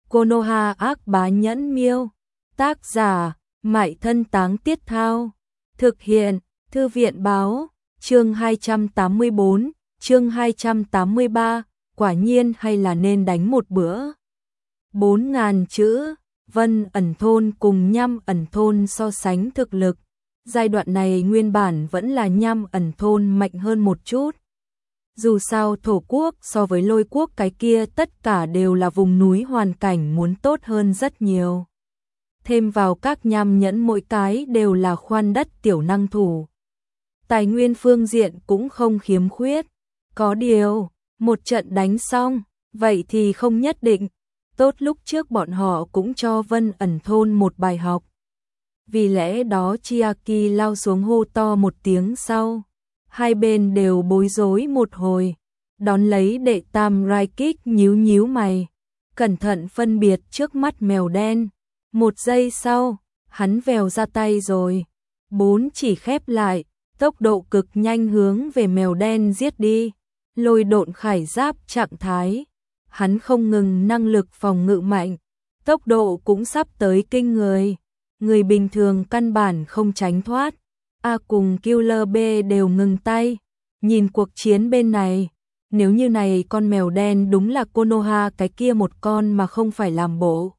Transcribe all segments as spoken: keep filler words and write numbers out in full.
Konoha ác bá nhẫn miêu. Tác giả, Mại Thân Táng Tiết Thao. Thực hiện, Thư viện Báo. Chương hai trăm tám mươi bốn, chương hai trăm tám mươi ba, quả nhiên hay là nên đánh một bữa. Bốn ngàn chữ, Vân ẩn thôn cùng Nham ẩn thôn so sánh thực lực. Giai đoạn này nguyên bản vẫn là Nham ẩn thôn mạnh hơn một chút. Dù sao thổ quốc so với lôi quốc cái kia tất cả đều là vùng núi, hoàn cảnh muốn tốt hơn rất nhiều. Thêm vào các nham nhẫn mỗi cái đều là khoan đất tiểu năng thủ. Tài nguyên phương diện cũng không khiếm khuyết. Có điều, một trận đánh xong, vậy thì không nhất định. Tốt lúc trước bọn họ cũng cho Vân ẩn thôn một bài học. Vì lẽ đó Chiaki lao xuống hô to một tiếng sau. Hai bên đều bối rối một hồi. Đón lấy đệ tam Raikik nhíu nhíu mày. Cẩn thận phân biệt trước mắt mèo đen. Một giây sau, hắn vèo ra tay rồi. Bốn chỉ khép lại, tốc độ cực nhanh hướng về mèo đen giết đi. Lôi độn khải giáp trạng thái. Hắn không ngừng năng lực phòng ngự mạnh. Tốc độ cũng sắp tới kinh người. Người bình thường căn bản không tránh thoát. A cùng Killer B đều ngừng tay. Nhìn cuộc chiến bên này. Nếu như này con mèo đen đúng là Konoha cái kia một con mà không phải làm bộ.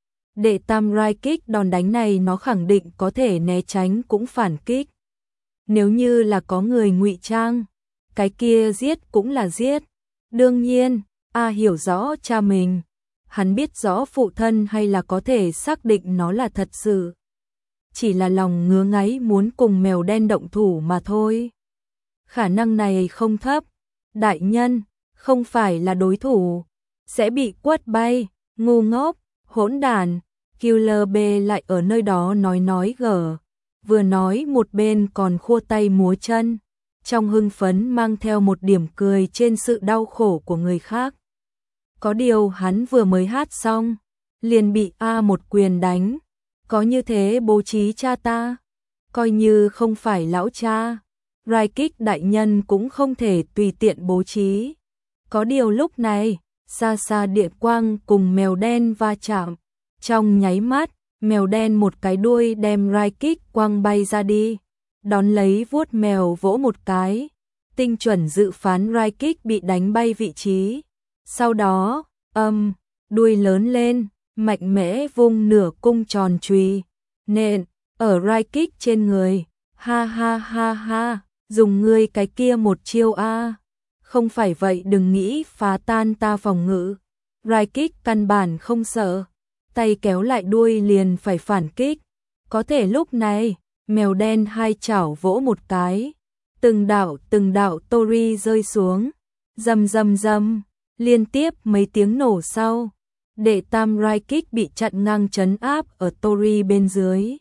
Đệ tam Raikik đòn đánh này nó khẳng định có thể né tránh cũng phản kích. Nếu như là có người ngụy trang, cái kia giết cũng là giết. Đương nhiên, A hiểu rõ cha mình. Hắn biết rõ phụ thân hay là có thể xác định nó là thật sự. Chỉ là lòng ngứa ngáy muốn cùng mèo đen động thủ mà thôi. Khả năng này không thấp. Đại nhân, không phải là đối thủ. Sẽ bị quất bay, ngu ngốc, hỗn đản. Killer B lại ở nơi đó nói nói gở. Vừa nói một bên còn khua tay múa chân. Trong hưng phấn mang theo một điểm cười trên sự đau khổ của người khác. Có điều hắn vừa mới hát xong, liền bị A một quyền đánh. Có như thế bố trí cha ta, coi như không phải lão cha, Raikik đại nhân cũng không thể tùy tiện bố trí. Có điều lúc này, xa xa điện quang cùng mèo đen va chạm. Trong nháy mắt, mèo đen một cái đuôi đem Raikik quăng bay ra đi. Đón lấy vuốt mèo vỗ một cái. Tinh chuẩn dự phán Raikik bị đánh bay vị trí. Sau đó, âm, đuôi lớn lên, mạnh mẽ vung nửa cung tròn chùy nện ở Raikik trên người. Ha ha ha ha, dùng ngươi cái kia một chiêu a. Không phải vậy đừng nghĩ phá tan ta phòng ngự. Raikik căn bản không sợ. Tay kéo lại đuôi liền phải phản kích. Có thể lúc này, mèo đen hai chảo vỗ một cái. Từng đạo từng đạo tori rơi xuống. Rầm rầm rầm, liên tiếp mấy tiếng nổ sau. Đệ tam Raikik bị chặn ngang trấn áp ở tori bên dưới.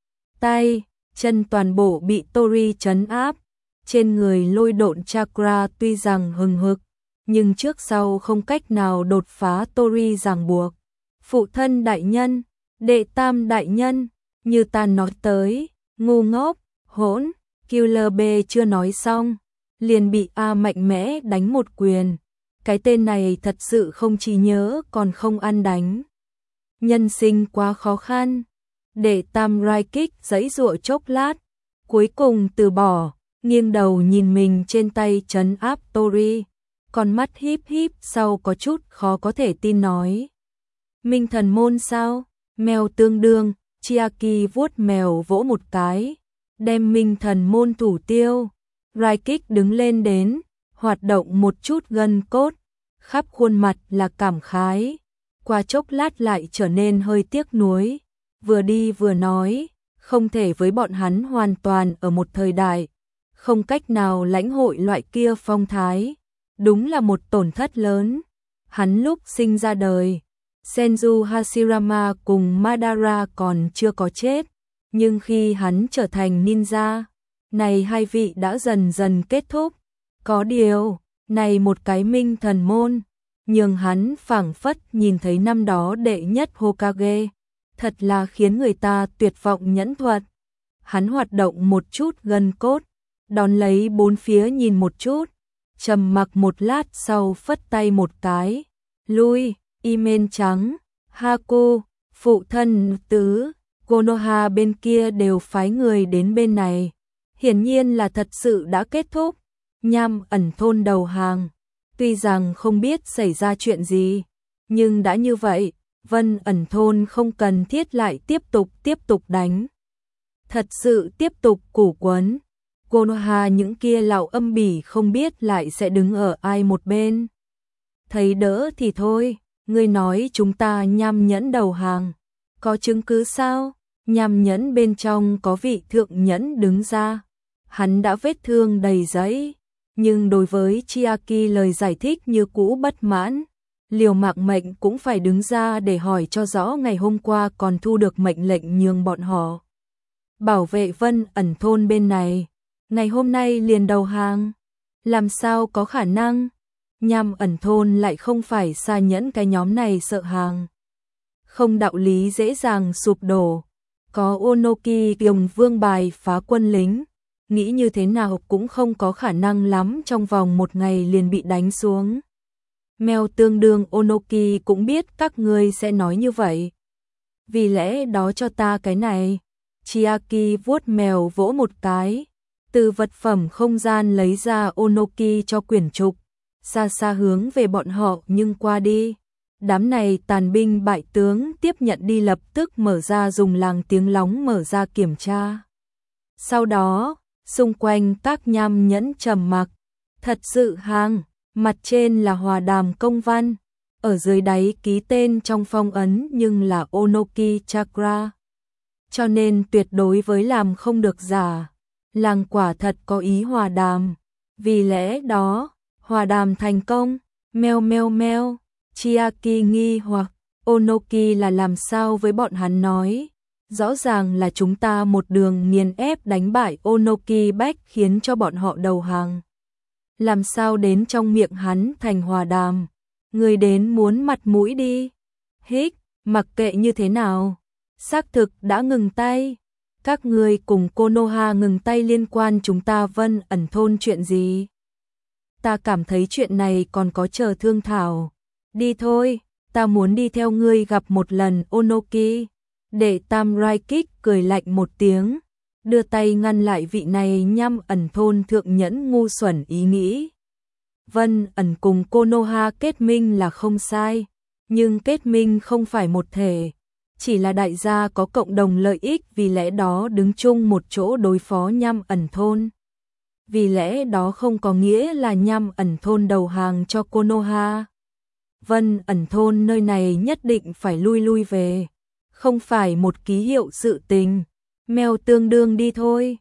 Tay, chân toàn bộ bị tori trấn áp. Trên người lôi độn chakra tuy rằng hừng hực, nhưng trước sau không cách nào đột phá tori ràng buộc. Phụ thân đại nhân, đệ tam đại nhân, như ta nói tới, ngu ngốc, hỗn. Killer B chưa nói xong, liền bị A mạnh mẽ đánh một quyền. Cái tên này thật sự không chỉ nhớ còn không ăn đánh. Nhân sinh quá khó khăn. Đệ tam Raikik giãy giụa chốc lát, cuối cùng từ bỏ, nghiêng đầu nhìn mình trên tay trấn áp tori, con mắt híp híp sau có chút khó có thể tin nói. Minh thần môn sao? Mèo tương đương, Chiaki vuốt mèo vỗ một cái, đem minh thần môn thủ tiêu. Raikik đứng lên đến, hoạt động một chút gân cốt, khắp khuôn mặt là cảm khái. Qua chốc lát lại trở nên hơi tiếc nuối, vừa đi vừa nói, không thể với bọn hắn hoàn toàn ở một thời đại, không cách nào lãnh hội loại kia phong thái, đúng là một tổn thất lớn. Hắn lúc sinh ra đời, Senju Hashirama cùng Madara còn chưa có chết, nhưng khi hắn trở thành ninja, này hai vị đã dần dần kết thúc. Có điều, này một cái minh thần môn, nhưng hắn phảng phất nhìn thấy năm đó đệ nhất Hokage, thật là khiến người ta tuyệt vọng nhẫn thuật. Hắn hoạt động một chút gân cốt, đón lấy bốn phía nhìn một chút, trầm mặc một lát sau phất tay một cái, lui. Email trắng, Haku, phụ thân tứ, Konoha bên kia đều phái người đến bên này. Hiển nhiên là thật sự đã kết thúc. Nham ẩn thôn đầu hàng. Tuy rằng không biết xảy ra chuyện gì, nhưng đã như vậy, Vân ẩn thôn không cần thiết lại tiếp tục tiếp tục đánh. Thật sự tiếp tục củ quấn. Konoha những kia lão âm bỉ không biết lại sẽ đứng ở ai một bên. Thấy đỡ thì thôi, ngươi nói chúng ta nham nhẫn đầu hàng. Có chứng cứ sao? Nham nhẫn bên trong có vị thượng nhẫn đứng ra. Hắn đã vết thương đầy giấy, nhưng đối với Chiaki lời giải thích như cũ bất mãn. Liều mạng mệnh cũng phải đứng ra để hỏi cho rõ ngày hôm qua còn thu được mệnh lệnh nhường bọn họ bảo vệ Vân ẩn thôn bên này. Ngày hôm nay liền đầu hàng. Làm sao có khả năng? Nham ẩn thôn lại không phải xa nhẫn cái nhóm này sợ hàng. Không đạo lý dễ dàng sụp đổ. Có Onoki Kiều Vương bài phá quân lính. Nghĩ như thế nào cũng không có khả năng lắm trong vòng một ngày liền bị đánh xuống. Mèo tương đương Onoki cũng biết các ngươi sẽ nói như vậy. Vì lẽ đó cho ta cái này. Chiaki vuốt mèo vỗ một cái. Từ vật phẩm không gian lấy ra Onoki cho quyển trục. Xa xa hướng về bọn họ nhưng qua đi. Đám này tàn binh bại tướng tiếp nhận đi lập tức mở ra dùng làng tiếng lóng mở ra kiểm tra. Sau đó, xung quanh các nham nhẫn trầm mặc. Thật sự hàng, mặt trên là hòa đàm công văn. Ở dưới đáy ký tên trong phong ấn nhưng là Onoki Chakra. Cho nên tuyệt đối với làm không được giả. Làng quả thật có ý hòa đàm. Vì lẽ đó, hòa đàm thành công. Meo meo meo. Chiaki nghi hoặc Onoki là làm sao với bọn hắn nói. Rõ ràng là chúng ta một đường nghiền ép đánh bại Onoki Bách khiến cho bọn họ đầu hàng. Làm sao đến trong miệng hắn thành hòa đàm. Người đến muốn mặt mũi đi. Hích, mặc kệ như thế nào. Xác thực đã ngừng tay. Các người cùng Konoha ngừng tay liên quan chúng ta Vân ẩn thôn chuyện gì? Ta cảm thấy chuyện này còn có chờ thương thảo. Đi thôi, ta muốn đi theo ngươi gặp một lần Onoki. Để Tam Raikik cười lạnh một tiếng, đưa tay ngăn lại vị này nhăm ẩn thôn thượng nhẫn ngu xuẩn ý nghĩ. Vân ẩn cùng Konoha kết minh là không sai, nhưng kết minh không phải một thể, chỉ là đại gia có cộng đồng lợi ích vì lẽ đó đứng chung một chỗ đối phó nhăm ẩn thôn. Vì lẽ đó không có nghĩa là nhăm ẩn thôn đầu hàng cho Konoha. Vân ẩn thôn nơi này nhất định phải lui lui về. Không phải một ký hiệu sự tình. Mèo tương đương đi thôi.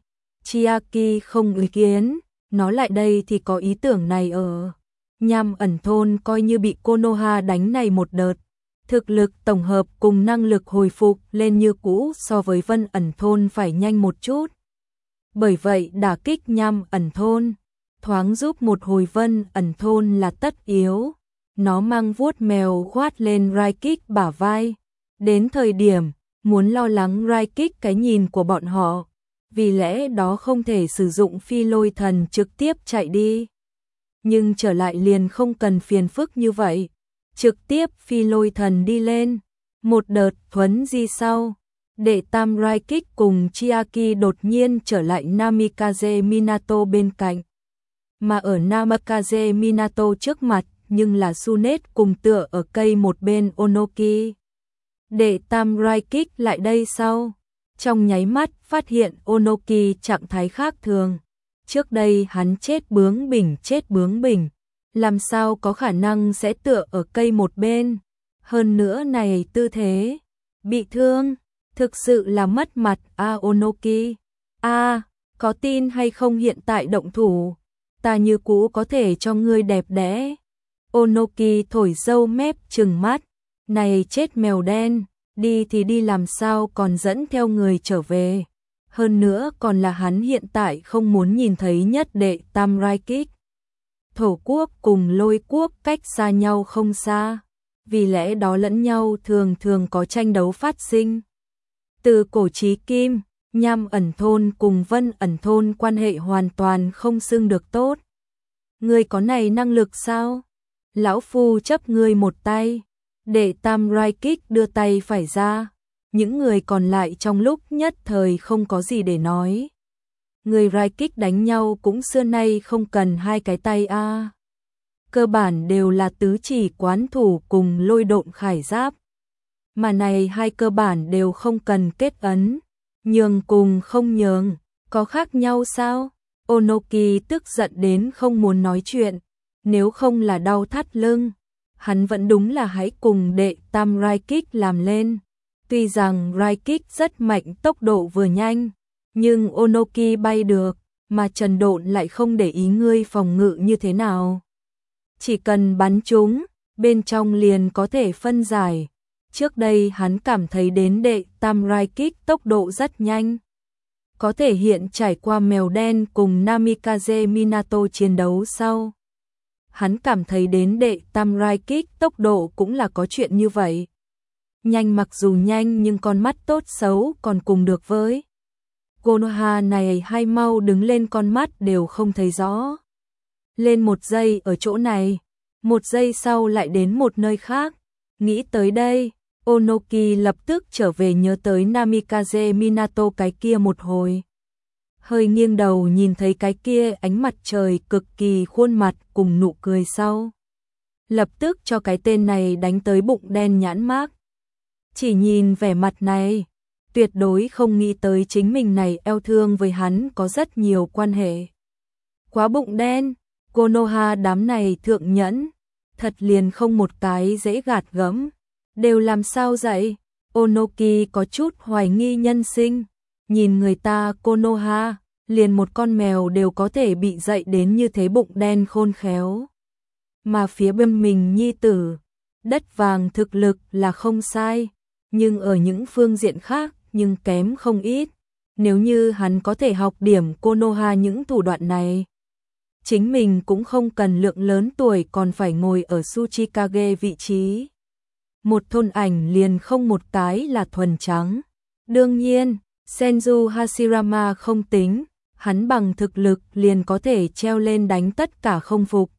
Chiaki không ý kiến. Nó lại đây thì có ý tưởng này ở. Nham ẩn thôn coi như bị Konoha đánh này một đợt. Thực lực tổng hợp cùng năng lực hồi phục lên như cũ so với Vân ẩn thôn phải nhanh một chút. Bởi vậy đả kích nham ẩn thôn. Thoáng giúp một hồi Vân ẩn thôn là tất yếu. Nó mang vuốt mèo khoát lên Raikik bả vai. Đến thời điểm, muốn lo lắng Raikik cái nhìn của bọn họ. Vì lẽ đó không thể sử dụng phi lôi thần trực tiếp chạy đi. Nhưng trở lại liền không cần phiền phức như vậy. Trực tiếp phi lôi thần đi lên. Một đợt thuấn di sau. Để Tam Raikik cùng Chiaki đột nhiên trở lại Namikaze Minato bên cạnh. Mà ở Namikaze Minato trước mặt nhưng là Sunet cùng tựa ở cây một bên Onoki. Để Tam Raikik lại đây sau. Trong nháy mắt phát hiện Onoki trạng thái khác thường. Trước đây hắn chết bướng bỉnh chết bướng bỉnh. Làm sao có khả năng sẽ tựa ở cây một bên. Hơn nữa này tư thế. Bị thương. Thực sự là mất mặt a Onoki. A, có tin hay không hiện tại động thủ. Ta như cũ có thể cho ngươi đẹp đẽ. Onoki thổi râu mép trừng mắt. Này chết mèo đen. Đi thì đi làm sao còn dẫn theo người trở về. Hơn nữa còn là hắn hiện tại không muốn nhìn thấy nhất đệ Tam Raikik. Thổ quốc cùng lôi quốc cách xa nhau không xa. Vì lẽ đó lẫn nhau thường thường có tranh đấu phát sinh. Từ cổ chí kim, nham ẩn thôn cùng Vân ẩn thôn quan hệ hoàn toàn không xưng được tốt. Ngươi có này năng lực sao? Lão phu chấp ngươi một tay. Đệ tam right kick đưa tay phải ra, những người còn lại trong lúc nhất thời không có gì để nói. Người right kick đánh nhau cũng xưa nay không cần hai cái tay a. À. Cơ bản đều là tứ chỉ quán thủ cùng lôi độn khải giáp. Mà này hai cơ bản đều không cần kết ấn, nhường cùng không nhường, có khác nhau sao? Onoki tức giận đến không muốn nói chuyện, nếu không là đau thắt lưng, hắn vẫn đúng là hãy cùng đệ tam right kick làm lên. Tuy rằng right kick rất mạnh, tốc độ vừa nhanh, nhưng Onoki bay được, mà Trần Độn lại không để ý ngươi phòng ngự như thế nào. Chỉ cần bắn chúng, bên trong liền có thể phân giải. Trước đây hắn cảm thấy đến đệ tam right kick tốc độ rất nhanh. Có thể hiện trải qua mèo đen cùng Namikaze Minato chiến đấu sau. Hắn cảm thấy đến đệ tam right kick tốc độ cũng là có chuyện như vậy. Nhanh mặc dù nhanh nhưng con mắt tốt xấu còn cùng được với. Konoha này hay mau đứng lên con mắt đều không thấy rõ. Lên một giây ở chỗ này, một giây sau lại đến một nơi khác. Nghĩ tới đây, Onoki lập tức trở về nhớ tới Namikaze Minato cái kia một hồi. Hơi nghiêng đầu nhìn thấy cái kia ánh mặt trời cực kỳ khuôn mặt cùng nụ cười sau. Lập tức cho cái tên này đánh tới bụng đen nhãn mác. Chỉ nhìn vẻ mặt này, tuyệt đối không nghĩ tới chính mình này eo thương với hắn có rất nhiều quan hệ. Quá bụng đen, Konoha đám này thượng nhẫn, thật liền không một cái dễ gạt gẫm. Đều làm sao vậy? Onoki có chút hoài nghi nhân sinh. Nhìn người ta Konoha, liền một con mèo đều có thể bị dạy đến như thế bụng đen khôn khéo. Mà phía bên mình nhi tử, đất vàng thực lực là không sai, nhưng ở những phương diện khác nhưng kém không ít. Nếu như hắn có thể học điểm Konoha những thủ đoạn này, chính mình cũng không cần lượng lớn tuổi còn phải ngồi ở Tsuchikage vị trí. Một thôn ảnh liền không một cái là thuần trắng. Đương nhiên, Senju Hashirama không tính, hắn bằng thực lực liền có thể treo lên đánh tất cả không phục.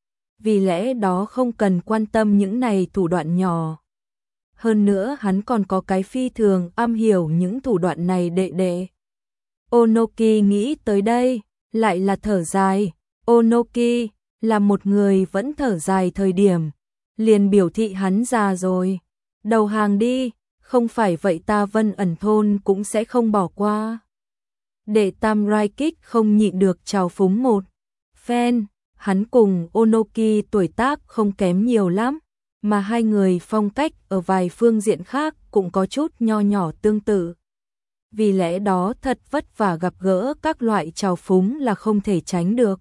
Vì lẽ đó không cần quan tâm những này thủ đoạn nhỏ. Hơn nữa hắn còn có cái phi thường am hiểu những thủ đoạn này đệ đệ. Onoki nghĩ tới đây, lại là thở dài. Onoki là một người vẫn thở dài thời điểm, liền biểu thị hắn già rồi. Đầu hàng đi, không phải vậy ta Vân Ẩn thôn cũng sẽ không bỏ qua. Đệ tam right kick không nhịn được trào phúng một phen, hắn cùng Onoki tuổi tác không kém nhiều lắm, mà hai người phong cách ở vài phương diện khác cũng có chút nho nhỏ tương tự. Vì lẽ đó thật vất vả gặp gỡ các loại trào phúng là không thể tránh được.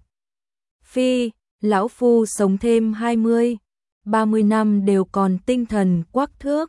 Phi, lão phu sống thêm hai mươi, ba mươi năm đều còn tinh thần quắc thước.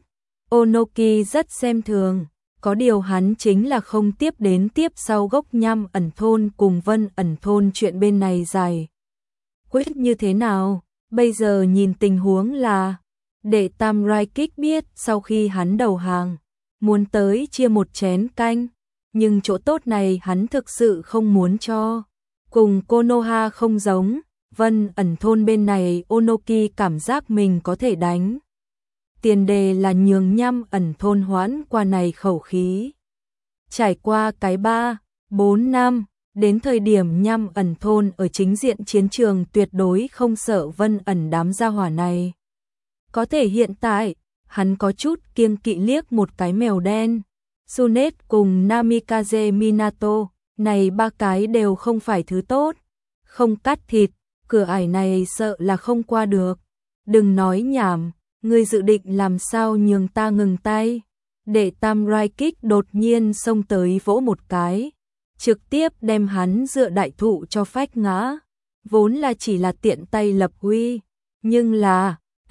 Onoki rất xem thường, có điều hắn chính là không tiếp đến tiếp sau gốc Nham Ẩn thôn cùng Vân Ẩn thôn chuyện bên này dài. Quyết như thế nào? Bây giờ nhìn tình huống là, đệ tam right kick biết sau khi hắn đầu hàng, muốn tới chia một chén canh, nhưng chỗ tốt này hắn thực sự không muốn cho. Cùng Konoha không giống, Vân Ẩn thôn bên này Onoki cảm giác mình có thể đánh. Tiền đề là nhường Nham Ẩn thôn hoãn qua này khẩu khí. Trải qua cái ba, bốn năm, đến thời điểm Nham Ẩn thôn ở chính diện chiến trường tuyệt đối không sợ Vân Ẩn đám gia hỏa này. Có thể hiện tại, hắn có chút kiêng kỵ liếc một cái mèo đen. Tsunet cùng Namikaze Minato, này ba cái đều không phải thứ tốt. Không cắt thịt, cửa ải này sợ là không qua được. Đừng nói nhảm, ngươi dự định làm sao nhường ta ngừng tay. Đệ tam right kick đột nhiên xông tới vỗ một cái, trực tiếp đem hắn dựa đại thụ cho phách ngã. Vốn là chỉ là tiện tay lập uy, nhưng là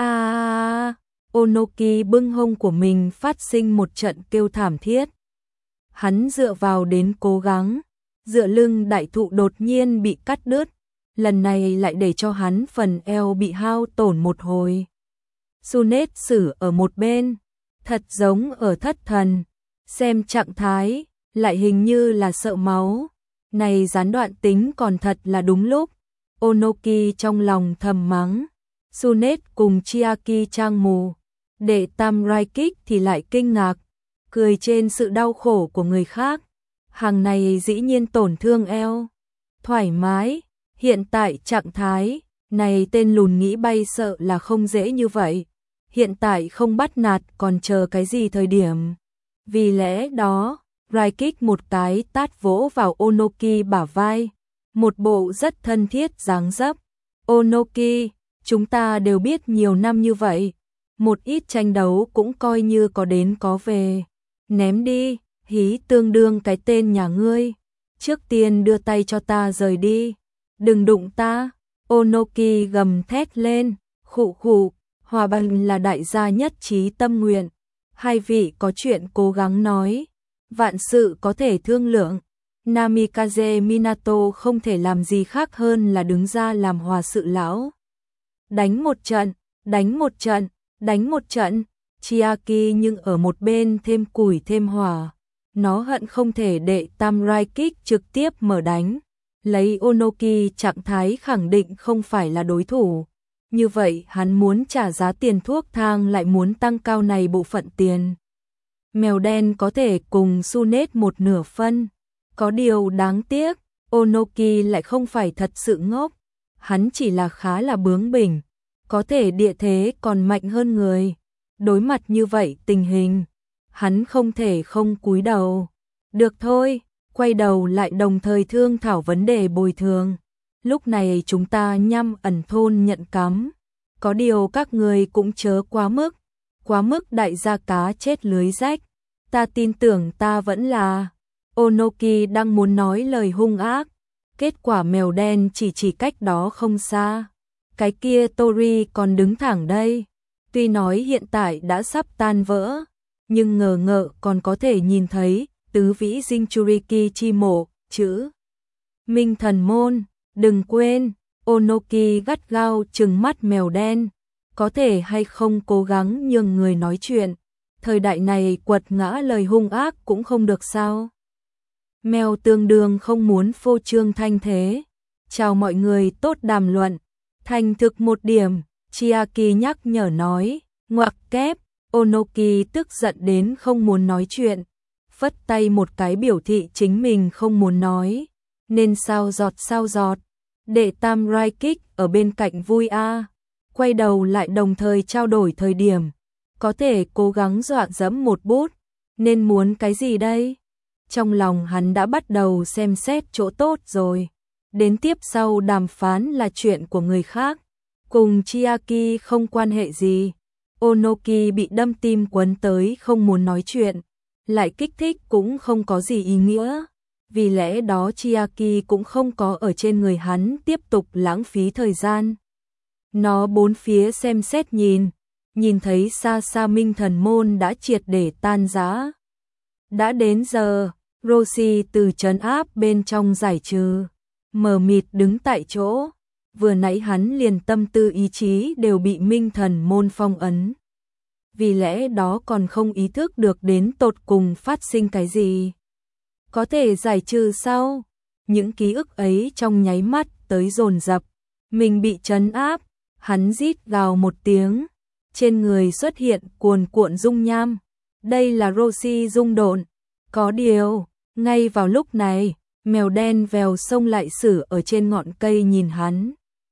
a Onoki bưng hông của mình phát sinh một trận kêu thảm thiết. Hắn dựa vào đến cố gắng, dựa lưng đại thụ đột nhiên bị cắt đứt, lần này lại để cho hắn phần eo bị hao tổn một hồi. Tsunet xử ở một bên, thật giống ở thất thần, xem trạng thái, lại hình như là sợ máu. Này gián đoạn tính còn thật là đúng lúc. Onoki trong lòng thầm mắng. Tsunet cùng Chiaki trang mù, Đệ tam Raikik thì lại kinh ngạc, cười trên sự đau khổ của người khác. Hàng này dĩ nhiên tổn thương eo. Thoải mái, hiện tại trạng thái này tên lùn nghĩ bay sợ là không dễ như vậy. Hiện tại không bắt nạt còn chờ cái gì thời điểm. Vì lẽ đó, Raikik một cái tát vỗ vào Onoki bả vai, một bộ rất thân thiết dáng dấp. Onoki, chúng ta đều biết nhiều năm như vậy, một ít tranh đấu cũng coi như có đến có về. Ném đi, hí tương đương cái tên nhà ngươi. Trước tiên đưa tay cho ta rời đi. Đừng đụng ta. Onoki gầm thét lên, khụ khụ, hòa bình là đại gia nhất trí tâm nguyện. Hai vị có chuyện cố gắng nói, vạn sự có thể thương lượng. Namikaze Minato không thể làm gì khác hơn là đứng ra làm hòa sự lão. Đánh một trận, đánh một trận, đánh một trận. Chiaki nhưng ở một bên thêm củi thêm hỏa. Nó hận không thể đệ tam Raikik trực tiếp mở đánh. Lấy Onoki trạng thái khẳng định không phải là đối thủ. Như vậy hắn muốn trả giá tiền thuốc thang lại muốn tăng cao này bộ phận tiền. Mèo đen có thể cùng Sunet một nửa phân. Có điều đáng tiếc, Onoki lại không phải thật sự ngốc. Hắn chỉ là khá là bướng bỉnh. Có thể địa thế còn mạnh hơn người. Đối mặt như vậy tình hình, hắn không thể không cúi đầu. Được thôi, quay đầu lại đồng thời thương thảo vấn đề bồi thường. Lúc này chúng ta nhăm ẩn thôn nhận cắm. Có điều các người cũng chớ quá mức. Quá mức đại gia cá chết lưới rách. Ta tin tưởng ta vẫn là... Onoki đang muốn nói lời hung ác. Kết quả mèo đen chỉ chỉ cách đó không xa. Cái kia Tori còn đứng thẳng đây. Tuy nói hiện tại đã sắp tan vỡ, nhưng ngờ ngợ còn có thể nhìn thấy tứ vĩ Jinchuriki chi mộ, chữ Minh thần môn. Đừng quên, Onoki gắt gao trừng mắt mèo đen. Có thể hay không cố gắng nhường người nói chuyện. Thời đại này quật ngã lời hung ác cũng không được sao. Mèo tương đương không muốn phô trương thanh thế. Chào mọi người tốt đàm luận. Thành thực một điểm, Chiaki nhắc nhở nói, ngoặc kép. Onoki tức giận đến không muốn nói chuyện. Phất tay một cái biểu thị chính mình không muốn nói. Nên sao giọt sao giọt. Đệ tam Raikik ở bên cạnh vui a à. Quay đầu lại đồng thời trao đổi thời điểm. Có thể cố gắng dọa dẫm một bút. Nên muốn cái gì đây? Trong lòng hắn đã bắt đầu xem xét chỗ tốt rồi. Đến tiếp sau đàm phán là chuyện của người khác. Cùng Chiaki không quan hệ gì. Onoki bị đâm tim quấn tới không muốn nói chuyện. Lại kích thích cũng không có gì ý nghĩa. Vì lẽ đó Chiaki cũng không có ở trên người hắn tiếp tục lãng phí thời gian. Nó bốn phía xem xét nhìn. Nhìn thấy xa xa Minh thần môn đã triệt để tan rã. Đã đến giờ, Roshi từ trấn áp bên trong giải trừ. Mờ mịt đứng tại chỗ. Vừa nãy hắn liền tâm tư ý chí đều bị Minh thần môn phong ấn. Vì lẽ đó còn không ý thức được đến tột cùng phát sinh cái gì. Có thể giải trừ sau. Những ký ức ấy trong nháy mắt tới dồn dập. Mình bị trấn áp. Hắn rít gào một tiếng. Trên người xuất hiện cuồn cuộn dung nham. Đây là Roshi dung độn. Có điều, ngay vào lúc này, mèo đen vèo xông lại xử ở trên ngọn cây nhìn hắn.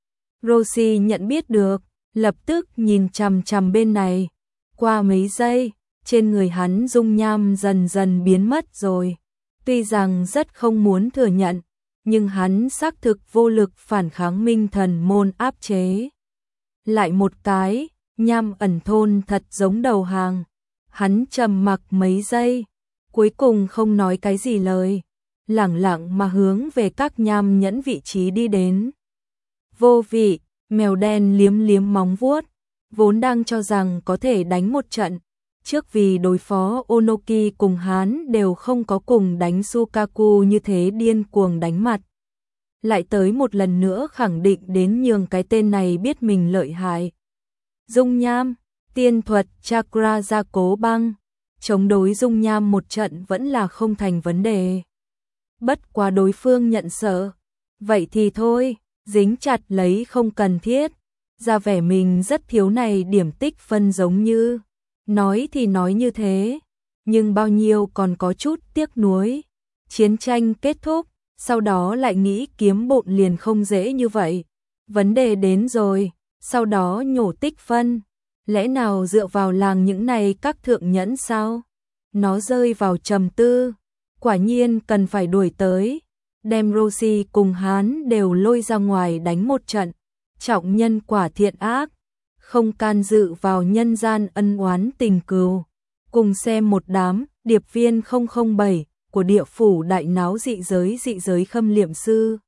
Roshi nhận biết được, lập tức nhìn chằm chằm bên này. Qua mấy giây, trên người hắn dung nham dần dần biến mất rồi. Tuy rằng rất không muốn thừa nhận, nhưng hắn xác thực vô lực phản kháng Minh thần môn áp chế. Lại một cái, nham ẩn thôn thật giống đầu hàng. Hắn trầm mặc mấy giây, cuối cùng không nói cái gì lời, lẳng lặng mà hướng về các nham nhẫn vị trí đi đến. Vô vị, mèo đen liếm liếm móng vuốt, vốn đang cho rằng có thể đánh một trận, trước vì đối phó Onoki cùng hắn đều không có cùng đánh Sukaku như thế điên cuồng đánh mặt. Lại tới một lần nữa khẳng định đến nhường cái tên này biết mình lợi hại. Dung nham, tiên thuật, chakra gia cố băng, chống đối dung nham một trận vẫn là không thành vấn đề. Bất quá đối phương nhận sợ, vậy thì thôi, dính chặt lấy không cần thiết, ra vẻ mình rất thiếu này điểm tích phân giống như Nói thì nói như thế, nhưng bao nhiêu còn có chút tiếc nuối. Chiến tranh kết thúc, sau đó lại nghĩ kiếm bộn liền không dễ như vậy. Vấn đề đến rồi, sau đó nhổ tích phân. Lẽ nào dựa vào làng những này các thượng nhẫn sao? Nó rơi vào trầm tư. Quả nhiên cần phải đuổi tới. Đem Rosie cùng hắn đều lôi ra ngoài đánh một trận. Trọng nhân quả thiện ác. Không can dự vào nhân gian ân oán tình cừu. Cùng xem một đám điệp viên không không bảy của địa phủ đại náo dị giới dị giới khâm liệm sư.